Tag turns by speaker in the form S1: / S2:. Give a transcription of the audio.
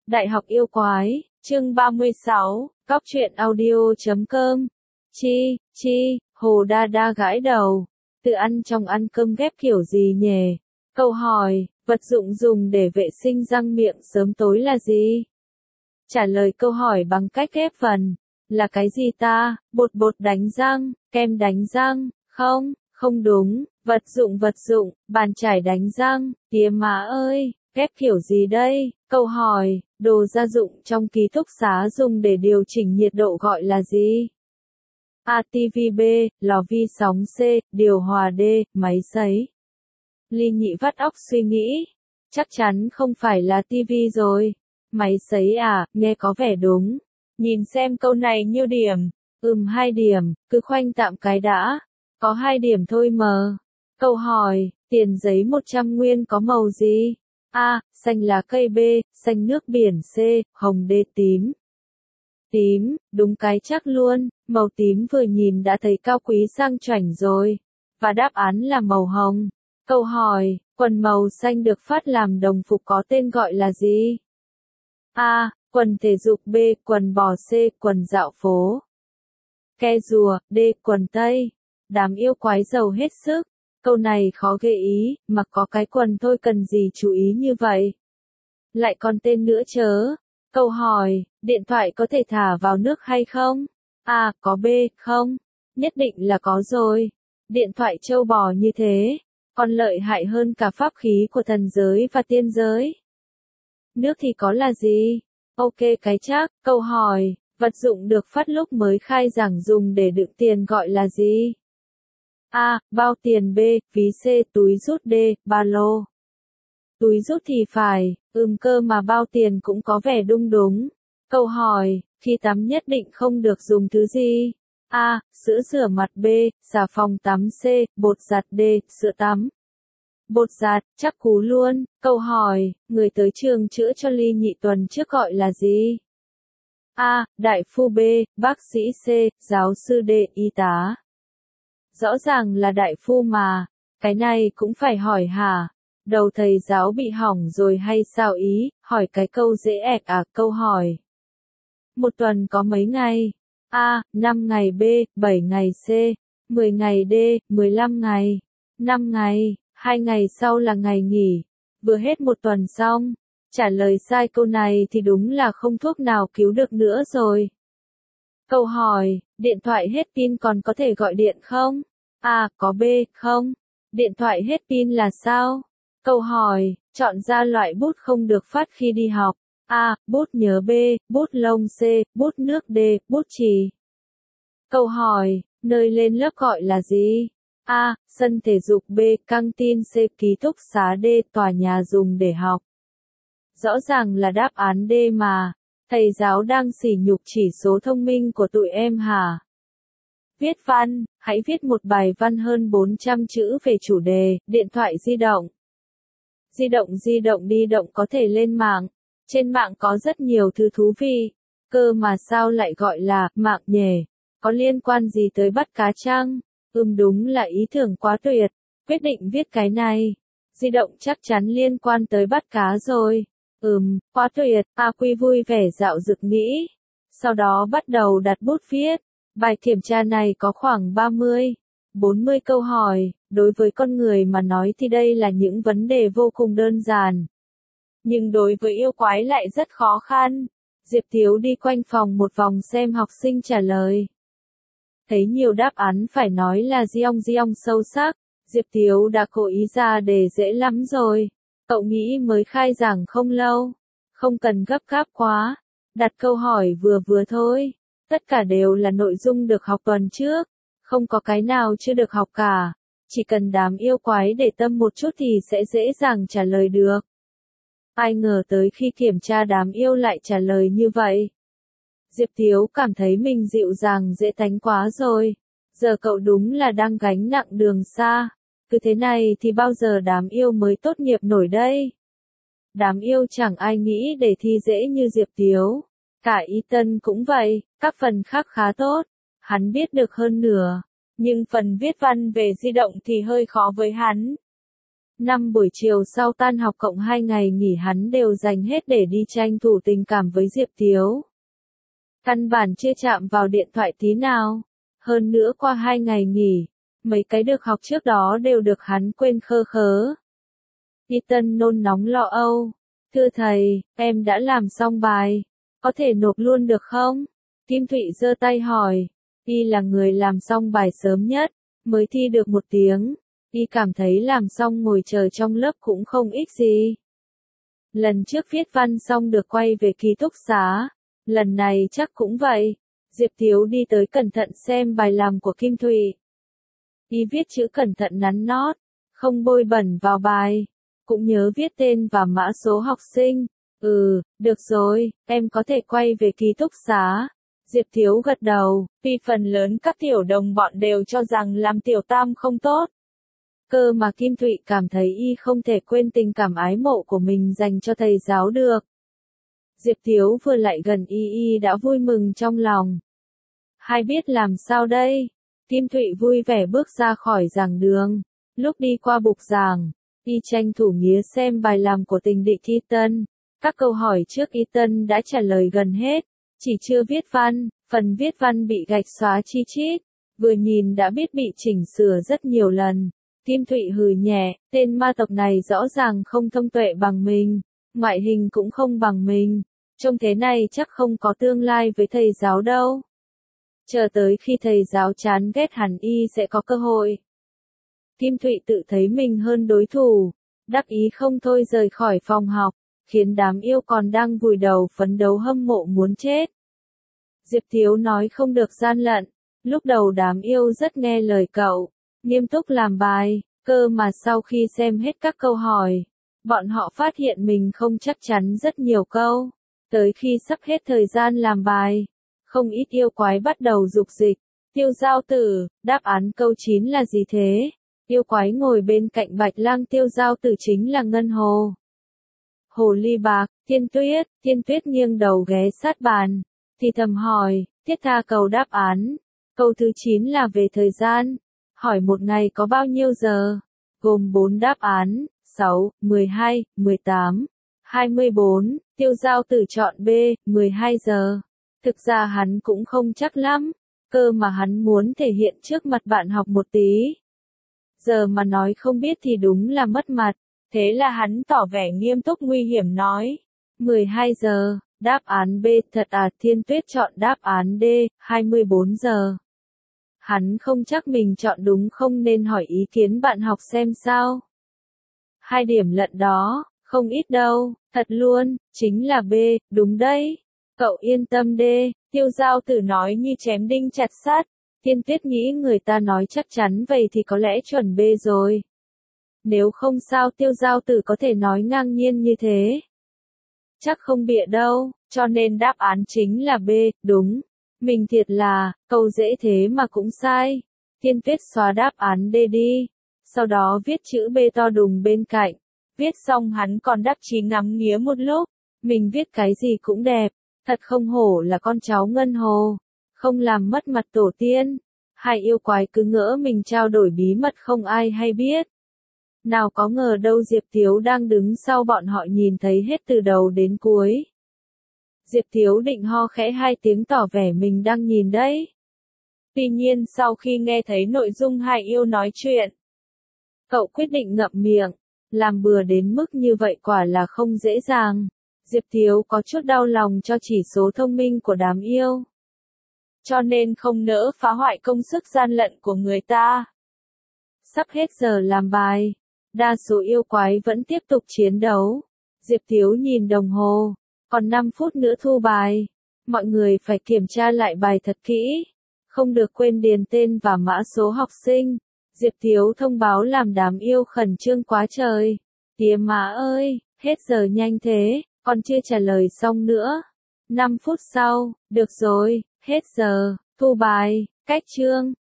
S1: Đại học yêu quái, chương 36, Góc truyện audio.com. Chi, Hồ Đa Đa gãi đầu. Tự ăn trong ăn cơm ghép kiểu gì nhỉ? Câu hỏi, vật dụng dùng để vệ sinh răng miệng sớm tối là gì? Trả lời câu hỏi bằng cách ghép phần. Là cái gì ta? Bột đánh răng, kem đánh răng, không đúng, vật dụng, bàn chải đánh răng, tía má ơi, ghép kiểu gì đây? Câu hỏi, đồ gia dụng trong ký túc xá dùng để điều chỉnh nhiệt độ gọi là gì? A. TV. B. Lò vi sóng. C. Điều hòa. D. Máy sấy. Ly Nhị vắt óc suy nghĩ. Chắc chắn không phải là TV rồi. Máy sấy à, nghe có vẻ đúng. Nhìn xem câu này nhiêu điểm. 2 điểm, cứ khoanh tạm cái đã. Có 2 điểm thôi mờ. Câu hỏi, tiền giấy 100 nguyên có màu gì? A. Xanh lá cây. B. Xanh nước biển. C. Hồng. D. Tím. Tím, đúng cái chắc luôn, màu tím vừa nhìn đã thấy cao quý sang chảnh rồi. Và đáp án là màu hồng. Câu hỏi, quần màu xanh được phát làm đồng phục có tên gọi là gì? A. Quần thể dục. B. Quần bò. C. Quần dạo phố. Ke rùa. D. Quần tây. Đám yêu quái giàu hết sức. Câu này khó ghê ý, mặc có cái quần thôi cần gì chú ý như vậy. Lại còn tên nữa chớ. Câu hỏi, điện thoại có thể thả vào nước hay không? A. Có. B. Không. Nhất định là có rồi. Điện thoại trâu bò như thế, còn lợi hại hơn cả pháp khí của thần giới và tiên giới. Nước thì có là gì? Ok cái chắc. Câu hỏi, vật dụng được phát lúc mới khai giảng dùng để đựng tiền gọi là gì? A. Bao tiền. B. Ví. C. Túi rút. D. Ba lô. Túi rút thì phải, cơ mà bao tiền cũng có vẻ đúng. Câu hỏi, khi tắm nhất định không được dùng thứ gì? A. Sữa rửa mặt. B. Xà phòng tắm. C. Bột giặt. D. Sữa tắm. Bột giặt, chắc cú luôn. Câu hỏi, người tới trường chữa cho Ly Nhị tuần trước gọi là gì? A. Đại phu. B. Bác sĩ. C. Giáo sư. D. Y tá. Rõ ràng là đại phu mà, cái này cũng phải hỏi hả? Đầu thầy giáo bị hỏng rồi hay sao ý, hỏi cái câu dễ ẹc à? Câu hỏi, một tuần có mấy ngày? A. 5 ngày. B. 7 ngày. C. 10 ngày. D. 15 ngày. 5 ngày, 2 ngày sau là ngày nghỉ. Vừa hết một tuần xong. Trả lời sai câu này thì đúng là không thuốc nào cứu được nữa rồi. Câu hỏi, điện thoại hết pin còn có thể gọi điện không? A. Có. B. Không. Điện thoại hết pin là sao? Câu hỏi, chọn ra loại bút không được phát khi đi học. A. Bút nhớ. B. Bút lông. C. Bút nước. D. Bút chì. Câu hỏi, nơi lên lớp gọi là gì? A. Sân thể dục. B. Căng tin. C. Ký túc xá. D. Tòa nhà dùng để học. Rõ ràng là đáp án D mà. Thầy giáo đang sỉ nhục chỉ số thông minh của tụi em hả? Viết văn, hãy viết một bài văn hơn 400 chữ về chủ đề, điện thoại di động. Di động đi động có thể lên mạng. Trên mạng có rất nhiều thứ thú vị. Cơ mà sao lại gọi là mạng nhỉ? Có liên quan gì tới bắt cá chăng? Đúng là ý tưởng quá tuyệt. Quyết định viết cái này. Di động chắc chắn liên quan tới bắt cá rồi. Quá tuyệt. A Quy vui vẻ dạo dực nghĩ. Sau đó bắt đầu đặt bút viết. Bài kiểm tra này có khoảng 40 câu hỏi, đối với con người mà nói thì đây là những vấn đề vô cùng đơn giản. Nhưng đối với yêu quái lại rất khó khăn. Diệp Thiếu đi quanh phòng một vòng xem học sinh trả lời. Thấy nhiều đáp án phải nói là giong sâu sắc, Diệp Thiếu đã cố ý ra đề dễ lắm rồi. Cậu nghĩ mới khai giảng không lâu, không cần gấp gáp quá, đặt câu hỏi vừa thôi. Tất cả đều là nội dung được học tuần trước, không có cái nào chưa được học cả. Chỉ cần đám yêu quái để tâm một chút thì sẽ dễ dàng trả lời được. Ai ngờ tới khi kiểm tra đám yêu lại trả lời như vậy. Diệp Thiếu cảm thấy mình dịu dàng dễ tánh quá rồi. Giờ cậu đúng là đang gánh nặng đường xa. Cứ thế này thì bao giờ đám yêu mới tốt nghiệp nổi đây? Đám yêu chẳng ai nghĩ để thi dễ như Diệp Thiếu. Cả Y Tân cũng vậy, các phần khác khá tốt. Hắn biết được hơn nửa. Nhưng phần viết văn về di động thì hơi khó với hắn. 5 buổi chiều sau tan học cộng 2 ngày nghỉ hắn đều dành hết để đi tranh thủ tình cảm với Diệp Thiếu. Căn bản chưa chạm vào điện thoại tí nào. Hơn nữa qua 2 ngày nghỉ, mấy cái được học trước đó đều được hắn quên khơ khớ. Ethan nôn nóng lo âu. Thưa thầy, em đã làm xong bài. Có thể nộp luôn được không? Kim Thụy giơ tay hỏi. Y là người làm xong bài sớm nhất, mới thi được 1 tiếng. Y cảm thấy làm xong ngồi chờ trong lớp cũng không ích gì. Lần trước viết văn xong được quay về ký túc xá. Lần này chắc cũng vậy. Diệp Thiếu đi tới cẩn thận xem bài làm của Kim Thụy. Y viết chữ cẩn thận nắn nót, không bôi bẩn vào bài. Cũng nhớ viết tên và mã số học sinh. Được rồi, em có thể quay về ký túc xá. Diệp Thiếu gật đầu, vì phần lớn các tiểu đồng bọn đều cho rằng làm tiểu tam không tốt. Cơ mà Kim Thụy cảm thấy y không thể quên tình cảm ái mộ của mình dành cho thầy giáo được. Diệp Thiếu vừa lại gần y đã vui mừng trong lòng. Hay biết làm sao đây? Kim Thụy vui vẻ bước ra khỏi giảng đường. Lúc đi qua bục giảng, y tranh thủ nghía xem bài làm của Tình Địch Ethan. Các câu hỏi trước Ethan đã trả lời gần hết, chỉ chưa viết văn, phần viết văn bị gạch xóa chi chít. Vừa nhìn đã biết bị chỉnh sửa rất nhiều lần. Kim Thụy hừ nhẹ, tên ma tộc này rõ ràng không thông tuệ bằng mình, ngoại hình cũng không bằng mình. Trông thế này chắc không có tương lai với thầy giáo đâu. Chờ tới khi thầy giáo chán ghét hẳn y sẽ có cơ hội. Kim Thụy tự thấy mình hơn đối thủ, đắc ý không thôi rời khỏi phòng học, khiến đám yêu còn đang vùi đầu phấn đấu hâm mộ muốn chết. Diệp Thiếu nói không được gian lận, lúc đầu đám yêu rất nghe lời cậu, nghiêm túc làm bài, cơ mà sau khi xem hết các câu hỏi, bọn họ phát hiện mình không chắc chắn rất nhiều câu. Tới khi sắp hết thời gian làm bài, không ít yêu quái bắt đầu dục dịch. Tiêu Giao Tử, đáp án câu 9 là gì thế? Yêu quái ngồi bên cạnh Bạch Lang Tiêu Giao Tử chính là Ngân Hồ. Hồ ly bạc, Tiên Tuyết nghiêng đầu ghé sát bàn, thì thầm hỏi, thiết tha cầu đáp án. Câu thứ 9 là về thời gian, hỏi một ngày có bao nhiêu giờ? Gồm 4 đáp án, 6, 12, 18, 24, Tiêu Giao Tử chọn B, 12 giờ. Thực ra hắn cũng không chắc lắm, cơ mà hắn muốn thể hiện trước mặt bạn học một tí. Giờ mà nói không biết thì đúng là mất mặt, thế là hắn tỏ vẻ nghiêm túc nguy hiểm nói. 12 giờ, đáp án B thật à? Thiên Tuyết chọn đáp án D, 24 giờ. Hắn không chắc mình chọn đúng không nên hỏi ý kiến bạn học xem sao. 2 điểm lận đó, không ít đâu, thật luôn, chính là B, đúng đấy. Cậu yên tâm đê, Tiêu Giao Tử nói như chém đinh chặt sắt. Tiên Tuyết nghĩ người ta nói chắc chắn vậy thì có lẽ chuẩn B rồi. Nếu không sao Tiêu Giao Tử có thể nói ngang nhiên như thế. Chắc không bịa đâu, cho nên đáp án chính là B, đúng. Mình thiệt là, câu dễ thế mà cũng sai. Tiên Tuyết xóa đáp án D đi, sau đó viết chữ B to đùng bên cạnh. Viết xong hắn còn đắc chí ngắm nghía một lúc, mình viết cái gì cũng đẹp, thật không hổ là con cháu Ngân Hồ, không làm mất mặt tổ tiên. 2 yêu quái cứ ngỡ mình trao đổi bí mật không ai hay biết. Nào có ngờ đâu Diệp Thiếu đang đứng sau bọn họ nhìn thấy hết từ đầu đến cuối. Diệp Thiếu định ho khẽ 2 tiếng tỏ vẻ mình đang nhìn đấy. Tuy nhiên sau khi nghe thấy nội dung 2 yêu nói chuyện, cậu quyết định ngậm miệng. Làm bừa đến mức như vậy quả là không dễ dàng. Diệp Thiếu có chút đau lòng cho chỉ số thông minh của đám yêu. Cho nên không nỡ phá hoại công sức gian lận của người ta. Sắp hết giờ làm bài, đa số yêu quái vẫn tiếp tục chiến đấu. Diệp Thiếu nhìn đồng hồ, còn 5 phút nữa thu bài. Mọi người phải kiểm tra lại bài thật kỹ, không được quên điền tên và mã số học sinh. Diệp Thiếu thông báo làm đám yêu khẩn trương quá trời. Tía má ơi, hết giờ nhanh thế, còn chưa trả lời xong nữa. 5 phút sau, được rồi, hết giờ, thu bài, cách chương.